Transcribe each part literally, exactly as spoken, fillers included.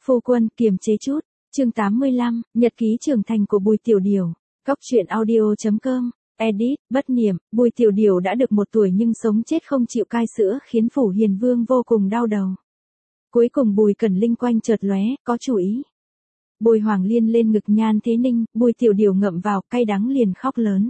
Phu quân, kiềm chế chút. Chương tám mươi lăm, Nhật ký trưởng thành của Bùi Tiểu Điểu. Góc truyện audio chấm com. Edit, bất niệm, Bùi Tiểu Điểu đã được một tuổi nhưng sống chết không chịu cai sữa khiến Phủ Hiền Vương vô cùng đau đầu. Cuối cùng Bùi Cẩn Linh quanh chợt lóe, có chủ ý. Bồi Hoàng Liên lên ngực Nhan Thế Ninh, Bùi Tiểu Điểu ngậm vào, cay đắng liền khóc lớn.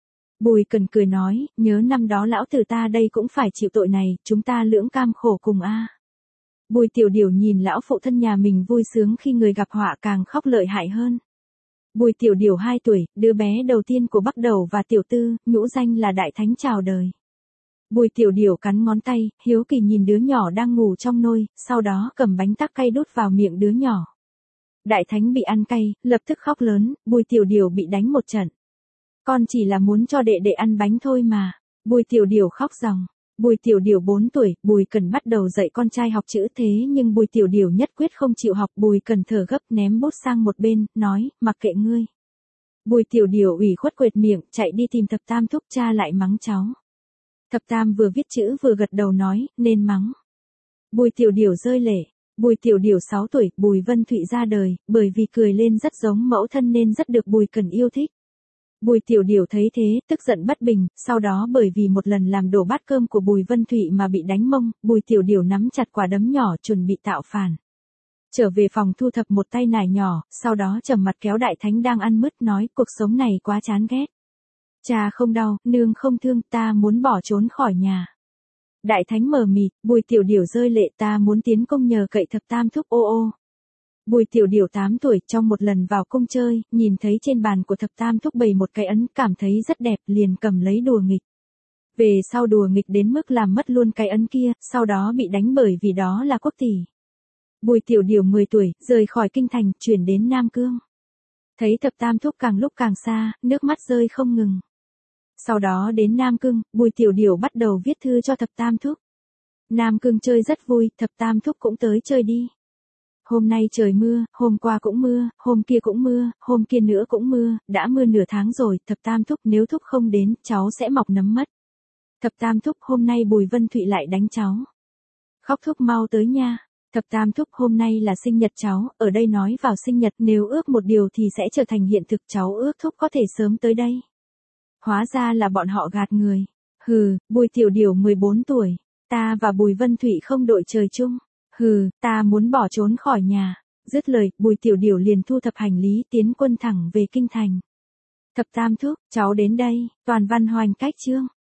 Bùi Cẩn cười nói, nhớ năm đó lão tử ta đây cũng phải chịu tội này, chúng ta lưỡng cam khổ cùng a. Bùi Tiểu Điểu nhìn lão phụ thân nhà mình vui sướng khi người gặp họa càng khóc lợi hại hơn. Bùi Tiểu Điểu hai tuổi, đứa bé đầu tiên của Bắc Đầu và Tiểu Tư, nhũ danh là Đại Thánh chào đời. Bùi Tiểu Điểu cắn ngón tay, hiếu kỳ nhìn đứa nhỏ đang ngủ trong nôi, sau đó cầm bánh tắc cay đút vào miệng đứa nhỏ. Đại Thánh bị ăn cay, lập tức khóc lớn, Bùi Tiểu Điểu bị đánh một trận. Con chỉ là muốn cho đệ đệ ăn bánh thôi mà. Bùi Tiểu Điểu khóc ròng. Bùi Tiểu Điểu bốn tuổi, Bùi Cẩn bắt đầu dạy con trai học chữ thế nhưng Bùi Tiểu Điểu nhất quyết không chịu học. Bùi Cẩn thở gấp ném bút sang một bên, nói, mặc kệ ngươi. Bùi Tiểu Điểu ủy khuất quệt miệng, chạy đi tìm Thập Tam thúc, cha lại mắng cháu. Thập Tam vừa viết chữ vừa gật đầu nói, nên mắng. Bùi Tiểu Điểu rơi lệ. Bùi Tiểu Điểu sáu tuổi, Bùi Vân Thụy ra đời, bởi vì cười lên rất giống mẫu thân nên rất được Bùi Cẩn yêu thích. Bùi Tiểu Điểu thấy thế, tức giận bất bình, sau đó bởi vì một lần làm đổ bát cơm của Bùi Vân Thụy mà bị đánh mông, Bùi Tiểu Điểu nắm chặt quả đấm nhỏ chuẩn bị tạo phản. Trở về phòng thu thập một tay nải nhỏ, sau đó trầm mặt kéo Đại Thánh đang ăn mứt nói, cuộc sống này quá chán ghét. Cha không đau, nương không thương, ta muốn bỏ trốn khỏi nhà. Đại Thánh mờ mịt, Bùi Tiểu Điểu rơi lệ, ta muốn tiến công nhờ cậy Thập Tam thúc ô ô. Bùi Tiểu Điểu tám tuổi, trong một lần vào cung chơi, nhìn thấy trên bàn của Thập Tam thúc bày một cái ấn, cảm thấy rất đẹp, liền cầm lấy đùa nghịch. Về sau đùa nghịch đến mức làm mất luôn cái ấn kia, sau đó bị đánh bởi vì đó là quốc tỷ. Bùi Tiểu Điểu mười tuổi, rời khỏi kinh thành, chuyển đến Nam Cương. Thấy Thập Tam thúc càng lúc càng xa, nước mắt rơi không ngừng. Sau đó đến Nam Cương, Bùi Tiểu Điểu bắt đầu viết thư cho Thập Tam thúc. Nam Cương chơi rất vui, Thập Tam thúc cũng tới chơi đi. Hôm nay trời mưa, hôm qua cũng mưa, hôm kia cũng mưa, hôm kia nữa cũng mưa, đã mưa nửa tháng rồi, Thập Tam thúc nếu thúc không đến, cháu sẽ mọc nấm mất. Thập Tam thúc hôm nay Bùi Vân Thụy lại đánh cháu. Khóc thúc mau tới nha. Thập Tam thúc hôm nay là sinh nhật cháu, ở đây nói vào sinh nhật nếu ước một điều thì sẽ trở thành hiện thực, cháu ước thúc có thể sớm tới đây. Hóa ra là bọn họ gạt người. Hừ, Bùi Tiểu Điểu mười bốn tuổi, ta và Bùi Vân Thụy không đội trời chung. Hừ, ta muốn bỏ trốn khỏi nhà. Dứt lời, Bùi Tiểu Điểu liền thu thập hành lý tiến quân thẳng về kinh thành. Thập Tam thúc, cháu đến đây, toàn văn hoành cách chương.